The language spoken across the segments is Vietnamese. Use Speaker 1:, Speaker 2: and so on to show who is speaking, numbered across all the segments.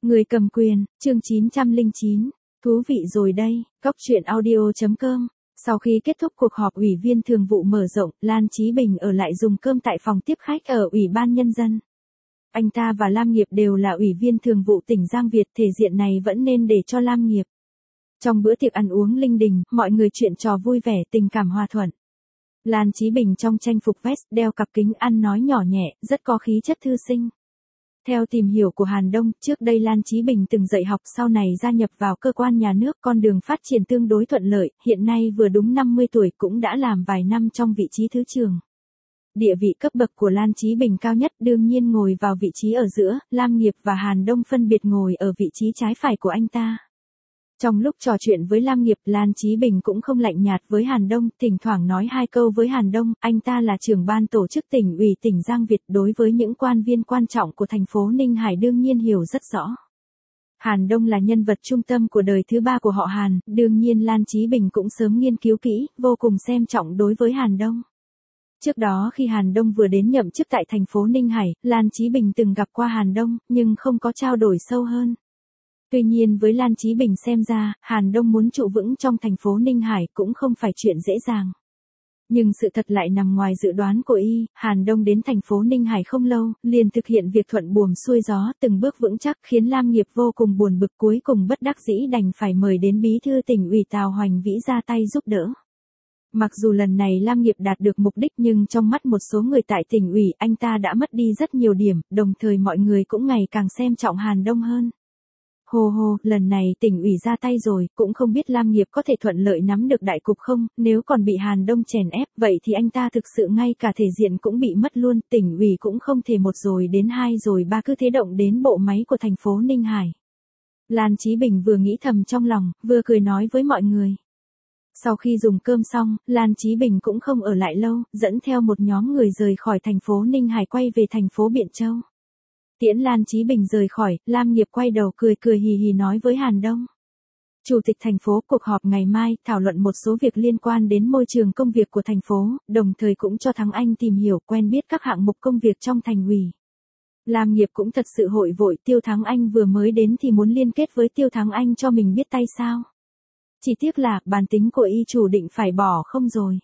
Speaker 1: Người cầm quyền, chương 909. Thú vị rồi đây, Cóc truyện audio.com. Sau khi kết thúc cuộc họp Ủy viên Thường vụ mở rộng, Lan Chí Bình ở lại dùng cơm tại phòng tiếp khách ở Ủy ban Nhân dân. Anh ta và Lam Nghiệp đều là Ủy viên Thường vụ tỉnh Giang Việt, thể diện này vẫn nên để cho Lam Nghiệp. Trong bữa tiệc ăn uống linh đình, mọi người chuyện trò vui vẻ, tình cảm hòa thuận. Lan Chí Bình trong trang phục vest, đeo cặp kính, ăn nói nhỏ nhẹ, rất có khí chất thư sinh. Theo tìm hiểu của Hàn Đông, trước đây Lan Chí Bình từng dạy học, sau này gia nhập vào cơ quan nhà nước, con đường phát triển tương đối thuận lợi, hiện nay vừa đúng 50 tuổi cũng đã làm vài năm trong vị trí thứ trưởng. Địa vị cấp bậc của Lan Chí Bình cao nhất, đương nhiên ngồi vào vị trí ở giữa, Lam Nghiệp và Hàn Đông phân biệt ngồi ở vị trí trái phải của anh ta. Trong lúc trò chuyện với Lam Nghiệp, Lan Chí Bình cũng không lạnh nhạt với Hàn Đông, thỉnh thoảng nói hai câu với Hàn Đông, anh ta là trưởng ban tổ chức tỉnh ủy tỉnh Giang Việt, đối với những quan viên quan trọng của thành phố Ninh Hải đương nhiên hiểu rất rõ. Hàn Đông là nhân vật trung tâm của đời thứ ba của họ Hàn, đương nhiên Lan Chí Bình cũng sớm nghiên cứu kỹ, vô cùng xem trọng đối với Hàn Đông. Trước đó khi Hàn Đông vừa đến nhậm chức tại thành phố Ninh Hải, Lan Chí Bình từng gặp qua Hàn Đông, nhưng không có trao đổi sâu hơn. Tuy nhiên với Lan Chí Bình xem ra, Hàn Đông muốn trụ vững trong thành phố Ninh Hải cũng không phải chuyện dễ dàng. Nhưng sự thật lại nằm ngoài dự đoán của y, Hàn Đông đến thành phố Ninh Hải không lâu, liền thực hiện việc thuận buồm xuôi gió, từng bước vững chắc, khiến Lam Nghiệp vô cùng buồn bực, cuối cùng bất đắc dĩ đành phải mời đến bí thư tỉnh ủy Tào Hoành Vĩ ra tay giúp đỡ. Mặc dù lần này Lam Nghiệp đạt được mục đích nhưng trong mắt một số người tại tỉnh ủy, anh ta đã mất đi rất nhiều điểm, đồng thời mọi người cũng ngày càng xem trọng Hàn Đông hơn. Hồ, lần này tỉnh ủy ra tay rồi, cũng không biết Lam Nghiệp có thể thuận lợi nắm được đại cục không, nếu còn bị Hàn Đông chèn ép, vậy thì anh ta thực sự ngay cả thể diện cũng bị mất luôn, tỉnh ủy cũng không thể một rồi đến hai rồi ba cứ thế động đến bộ máy của thành phố Ninh Hải. Lan Chí Bình vừa nghĩ thầm trong lòng, vừa cười nói với mọi người. Sau khi dùng cơm xong, Lan Chí Bình cũng không ở lại lâu, dẫn theo một nhóm người rời khỏi thành phố Ninh Hải quay về thành phố Biện Châu. Tiễn Lan Chí Bình rời khỏi, Lam Nghiệp quay đầu cười hì hì nói với Hàn Đông. Chủ tịch thành phố, cuộc họp ngày mai, thảo luận một số việc liên quan đến môi trường công việc của thành phố, đồng thời cũng cho Thắng Anh tìm hiểu quen biết các hạng mục công việc trong thành ủy. Lam Nghiệp cũng thật sự hội vội, Tiêu Thắng Anh vừa mới đến thì muốn liên kết với Tiêu Thắng Anh cho mình biết tay sao. Chỉ tiếc là, bản tính của y chủ định phải bỏ không rồi.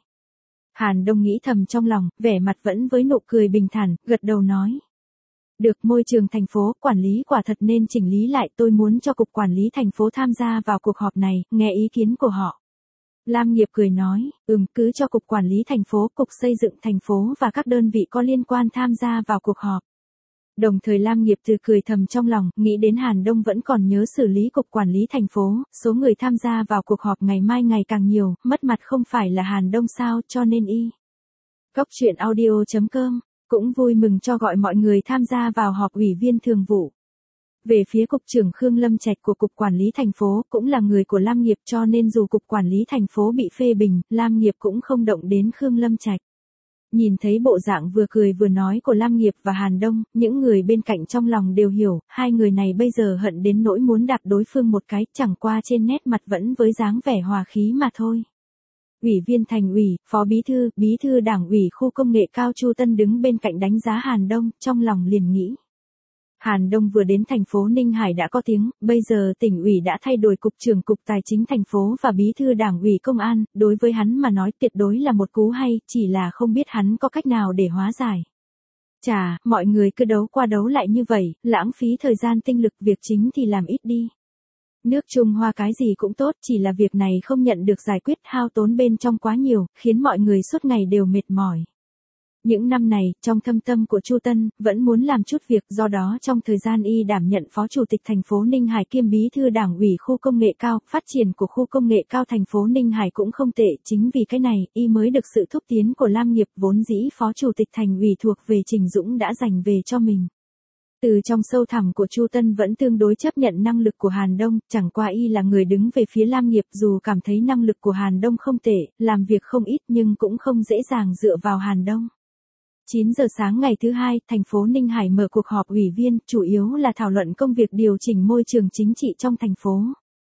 Speaker 1: Hàn Đông nghĩ thầm trong lòng, vẻ mặt vẫn với nụ cười bình thản, gật đầu nói. Được, môi trường thành phố, quản lý quả thật nên chỉnh lý lại, tôi muốn cho cục quản lý thành phố tham gia vào cuộc họp này, nghe ý kiến của họ. Lam Nghiệp cười nói, cứ cho cục quản lý thành phố, cục xây dựng thành phố và các đơn vị có liên quan tham gia vào cuộc họp. Đồng thời Lam Nghiệp từ cười thầm trong lòng, nghĩ đến Hàn Đông vẫn còn nhớ xử lý cục quản lý thành phố, số người tham gia vào cuộc họp ngày mai ngày càng nhiều, mất mặt không phải là Hàn Đông sao, cho nên y. Cóc truyện audio.com cũng vui mừng cho gọi mọi người tham gia vào họp Ủy viên Thường vụ. Về phía Cục trưởng Khương Lâm Trạch của Cục Quản lý thành phố cũng là người của Lam Nghiệp, cho nên dù Cục Quản lý thành phố bị phê bình, Lam Nghiệp cũng không động đến Khương Lâm Trạch. Nhìn thấy bộ dạng vừa cười vừa nói của Lam Nghiệp và Hàn Đông, những người bên cạnh trong lòng đều hiểu, hai người này bây giờ hận đến nỗi muốn đạp đối phương một cái, chẳng qua trên nét mặt vẫn với dáng vẻ hòa khí mà thôi. Ủy viên thành ủy, phó bí thư đảng ủy khu công nghệ cao Chu Tân đứng bên cạnh đánh giá Hàn Đông, trong lòng liền nghĩ. Hàn Đông vừa đến thành phố Ninh Hải đã có tiếng, bây giờ tỉnh ủy đã thay đổi cục trưởng cục tài chính thành phố và bí thư đảng ủy công an, đối với hắn mà nói tuyệt đối là một cú hay, chỉ là không biết hắn có cách nào để hóa giải. Chà, mọi người cứ đấu qua đấu lại như vậy, lãng phí thời gian tinh lực, việc chính thì làm ít đi. Nước Trung Hoa cái gì cũng tốt, chỉ là việc này không nhận được giải quyết, hao tốn bên trong quá nhiều, khiến mọi người suốt ngày đều mệt mỏi. Những năm này, trong thâm tâm của Chu Tân, vẫn muốn làm chút việc, do đó trong thời gian y đảm nhận phó chủ tịch thành phố Ninh Hải kiêm bí thư đảng ủy khu công nghệ cao, phát triển của khu công nghệ cao thành phố Ninh Hải cũng không tệ, chính vì cái này, y mới được sự thúc tiến của Lam Nghiệp, vốn dĩ phó chủ tịch thành ủy thuộc về Trình Dũng đã dành về cho mình. Từ trong sâu thẳm của Chu Tân vẫn tương đối chấp nhận năng lực của Hàn Đông, chẳng qua y là người đứng về phía Lam Nghiệp, dù cảm thấy năng lực của Hàn Đông không tệ, làm việc không ít nhưng cũng không dễ dàng dựa vào Hàn Đông. 9 giờ sáng ngày thứ hai, thành phố Ninh Hải mở cuộc họp ủy viên, chủ yếu là thảo luận công việc điều chỉnh môi trường chính trị trong thành phố.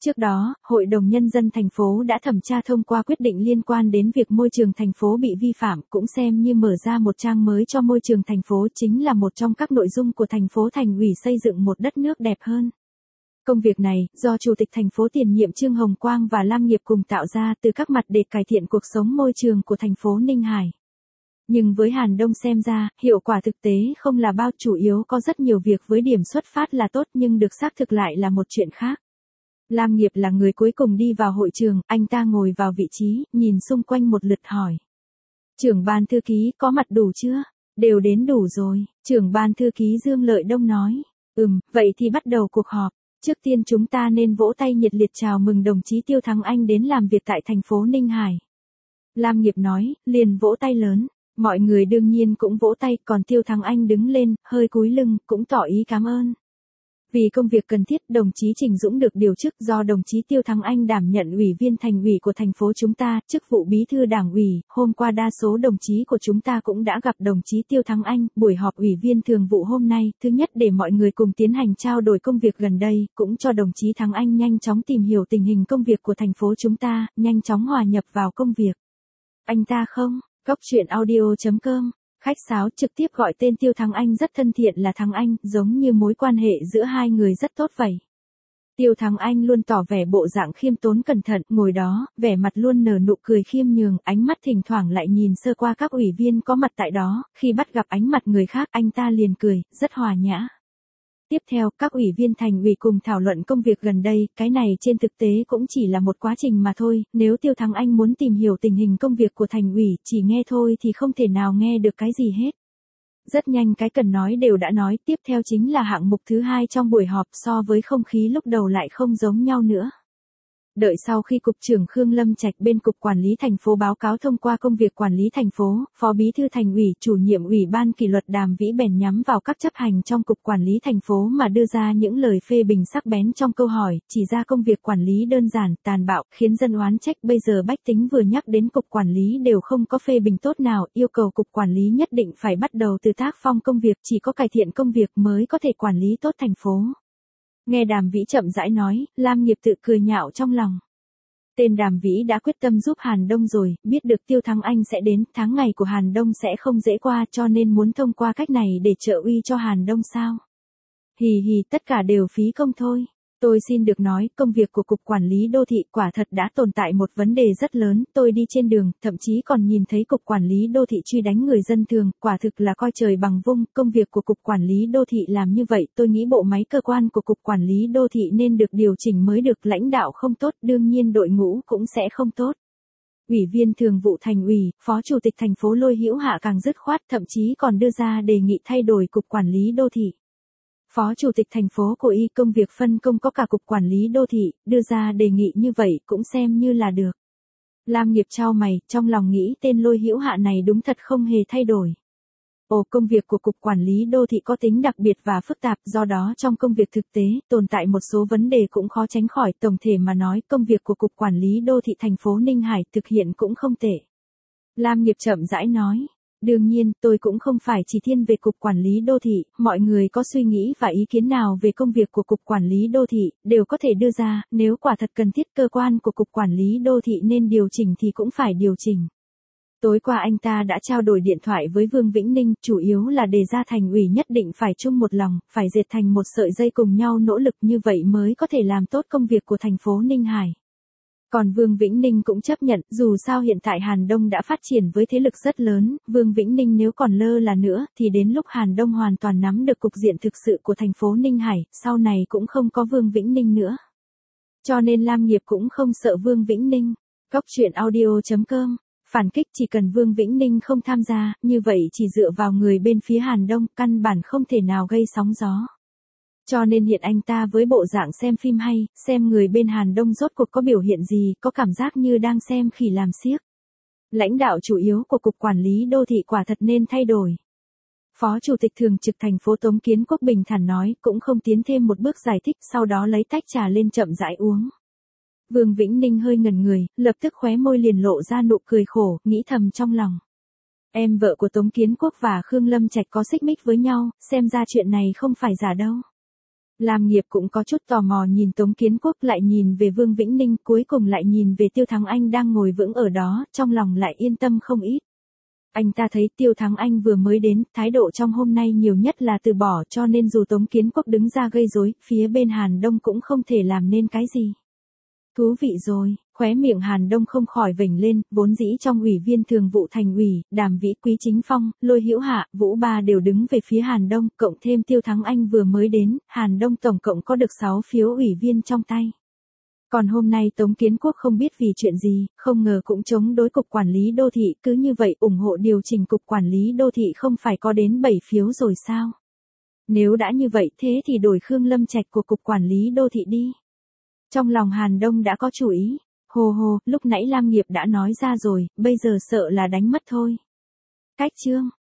Speaker 1: Trước đó, Hội đồng Nhân dân thành phố đã thẩm tra thông qua quyết định liên quan đến việc môi trường thành phố bị vi phạm, cũng xem như mở ra một trang mới cho môi trường thành phố, chính là một trong các nội dung của thành phố Thành ủy xây dựng một đất nước đẹp hơn. Công việc này, do Chủ tịch thành phố tiền nhiệm Trương Hồng Quang và Lam Nghiệp cùng tạo ra từ các mặt để cải thiện cuộc sống môi trường của thành phố Ninh Hải. Nhưng với Hàn Đông xem ra, hiệu quả thực tế không là bao, chủ yếu có rất nhiều việc với điểm xuất phát là tốt nhưng được xác thực lại là một chuyện khác. Lam Nghiệp là người cuối cùng đi vào hội trường, anh ta ngồi vào vị trí, nhìn xung quanh một lượt hỏi. Trưởng ban thư ký có mặt đủ chưa? Đều đến đủ rồi, trưởng ban thư ký Dương Lợi Đông nói. Vậy thì bắt đầu cuộc họp. Trước tiên chúng ta nên vỗ tay nhiệt liệt chào mừng đồng chí Tiêu Thắng Anh đến làm việc tại thành phố Ninh Hải. Lam Nghiệp nói, liền vỗ tay lớn. Mọi người đương nhiên cũng vỗ tay, còn Tiêu Thắng Anh đứng lên, hơi cúi lưng, cũng tỏ ý cảm ơn. Vì công việc cần thiết, đồng chí Trình Dũng được điều chức do đồng chí Tiêu Thắng Anh đảm nhận ủy viên thành ủy của thành phố chúng ta, chức vụ bí thư đảng ủy. Hôm qua đa số đồng chí của chúng ta cũng đã gặp đồng chí Tiêu Thắng Anh. Buổi họp ủy viên thường vụ hôm nay, thứ nhất để mọi người cùng tiến hành trao đổi công việc gần đây, cũng cho đồng chí Thắng Anh nhanh chóng tìm hiểu tình hình công việc của thành phố chúng ta, nhanh chóng hòa nhập vào công việc. Anh ta không? Góc chuyện audio.com. Khách sáo trực tiếp gọi tên Tiêu Thắng Anh rất thân thiện là Thắng Anh, giống như mối quan hệ giữa hai người rất tốt vậy. Tiêu Thắng Anh luôn tỏ vẻ bộ dạng khiêm tốn cẩn thận, ngồi đó, vẻ mặt luôn nở nụ cười khiêm nhường, ánh mắt thỉnh thoảng lại nhìn sơ qua các ủy viên có mặt tại đó, khi bắt gặp ánh mặt người khác anh ta liền cười, rất hòa nhã. Tiếp theo, các ủy viên thành ủy cùng thảo luận công việc gần đây, cái này trên thực tế cũng chỉ là một quá trình mà thôi, nếu Tiêu Thắng Anh muốn tìm hiểu tình hình công việc của thành ủy, chỉ nghe thôi thì không thể nào nghe được cái gì hết. Rất nhanh cái cần nói đều đã nói, tiếp theo chính là hạng mục thứ hai trong buổi họp, so với không khí lúc đầu lại không giống nhau nữa. Đợi sau khi Cục trưởng Khương Lâm Trạch bên Cục Quản lý thành phố báo cáo thông qua công việc quản lý thành phố, Phó Bí thư Thành ủy, Chủ nhiệm Ủy ban Kỷ luật Đàm Vĩ bèn nhắm vào các chấp hành trong Cục Quản lý thành phố mà đưa ra những lời phê bình sắc bén trong câu hỏi, chỉ ra công việc quản lý đơn giản, tàn bạo, khiến dân oán trách. Bây giờ bách tính vừa nhắc đến Cục Quản lý đều không có phê bình tốt nào, yêu cầu Cục Quản lý nhất định phải bắt đầu từ tác phong công việc, chỉ có cải thiện công việc mới có thể quản lý tốt thành phố. Nghe Đàm Vĩ chậm rãi nói, Lam Nghiệp tự cười nhạo trong lòng. Tên Đàm Vĩ đã quyết tâm giúp Hàn Đông rồi, biết được Tiêu Thắng Anh sẽ đến, tháng ngày của Hàn Đông sẽ không dễ qua cho nên muốn thông qua cách này để trợ uy cho Hàn Đông sao? Hì hì, tất cả đều phí công thôi. Tôi xin được nói, công việc của Cục Quản lý Đô thị quả thật đã tồn tại một vấn đề rất lớn, tôi đi trên đường, thậm chí còn nhìn thấy Cục Quản lý Đô thị truy đánh người dân thường, quả thực là coi trời bằng vung, công việc của Cục Quản lý Đô thị làm như vậy, tôi nghĩ bộ máy cơ quan của Cục Quản lý Đô thị nên được điều chỉnh mới được, lãnh đạo không tốt, đương nhiên đội ngũ cũng sẽ không tốt. Ủy viên thường vụ Thành ủy, Phó Chủ tịch thành phố Lôi Hữu Hạ càng dứt khoát, thậm chí còn đưa ra đề nghị thay đổi Cục Quản lý Đô thị. Phó Chủ tịch thành phố của y công việc phân công có cả Cục Quản lý Đô thị, đưa ra đề nghị như vậy cũng xem như là được. Lam Nghiệp chau mày, trong lòng nghĩ tên Lôi Hữu Hạ này đúng thật không hề thay đổi. Công việc của Cục Quản lý Đô thị có tính đặc biệt và phức tạp, do đó trong công việc thực tế, tồn tại một số vấn đề cũng khó tránh khỏi. Tổng thể mà nói, công việc của Cục Quản lý Đô thị thành phố Ninh Hải thực hiện cũng không tệ. Lam Nghiệp chậm rãi nói. Đương nhiên, tôi cũng không phải chỉ thiên về Cục Quản lý Đô thị, mọi người có suy nghĩ và ý kiến nào về công việc của Cục Quản lý Đô thị, đều có thể đưa ra, nếu quả thật cần thiết cơ quan của Cục Quản lý Đô thị nên điều chỉnh thì cũng phải điều chỉnh. Tối qua anh ta đã trao đổi điện thoại với Vương Vĩnh Ninh, chủ yếu là đề ra Thành ủy nhất định phải chung một lòng, phải dệt thành một sợi dây cùng nhau nỗ lực, như vậy mới có thể làm tốt công việc của thành phố Ninh Hải. Còn Vương Vĩnh Ninh cũng chấp nhận, dù sao hiện tại Hàn Đông đã phát triển với thế lực rất lớn, Vương Vĩnh Ninh nếu còn lơ là nữa, thì đến lúc Hàn Đông hoàn toàn nắm được cục diện thực sự của thành phố Ninh Hải, sau này cũng không có Vương Vĩnh Ninh nữa. Cho nên Lam Nghiệp cũng không sợ Vương Vĩnh Ninh. Góc chuyện audio.com. Phản kích chỉ cần Vương Vĩnh Ninh không tham gia, như vậy chỉ dựa vào người bên phía Hàn Đông, căn bản không thể nào gây sóng gió. Cho nên hiện anh ta với bộ dạng xem phim hay, xem người bên Hàn Đông rốt cuộc có biểu hiện gì, có cảm giác như đang xem khỉ làm xiếc. Lãnh đạo chủ yếu của Cục Quản lý Đô thị quả thật nên thay đổi. Phó Chủ tịch Thường trực thành phố Tống Kiến Quốc bình thản nói, cũng không tiến thêm một bước giải thích, sau đó lấy tách trà lên chậm rãi uống. Vương Vĩnh Ninh hơi ngẩn người, lập tức khóe môi liền lộ ra nụ cười khổ, nghĩ thầm trong lòng. Em vợ của Tống Kiến Quốc và Khương Lâm Trạch có xích mích với nhau, xem ra chuyện này không phải giả đâu. Lam Nghiệp cũng có chút tò mò nhìn Tống Kiến Quốc, lại nhìn về Vương Vĩnh Ninh, cuối cùng lại nhìn về Tiêu Thắng Anh đang ngồi vững ở đó, trong lòng lại yên tâm không ít. Anh ta thấy Tiêu Thắng Anh vừa mới đến, thái độ trong hôm nay nhiều nhất là từ bỏ, cho nên dù Tống Kiến Quốc đứng ra gây rối, phía bên Hàn Đông cũng không thể làm nên cái gì. Thú vị rồi, khóe miệng Hàn Đông không khỏi vểnh lên, vốn dĩ trong ủy viên thường vụ thành ủy, Đàm Vĩ, Quý Chính Phong, Lôi Hữu Hạ, Vũ Ba đều đứng về phía Hàn Đông, cộng thêm Tiêu Thắng Anh vừa mới đến, Hàn Đông tổng cộng có được 6 phiếu ủy viên trong tay. Còn hôm nay Tống Kiến Quốc không biết vì chuyện gì, không ngờ cũng chống đối cục quản lý đô thị, cứ như vậy ủng hộ điều chỉnh cục quản lý đô thị không phải có đến 7 phiếu rồi sao? Nếu đã như vậy thế thì đổi Khương Lâm Trạch của cục quản lý đô thị đi. Trong lòng Hàn Đông đã có chủ ý, hồ hồ, lúc nãy Lam Nghiệp đã nói ra rồi, bây giờ sợ là đánh mất thôi. Cách chương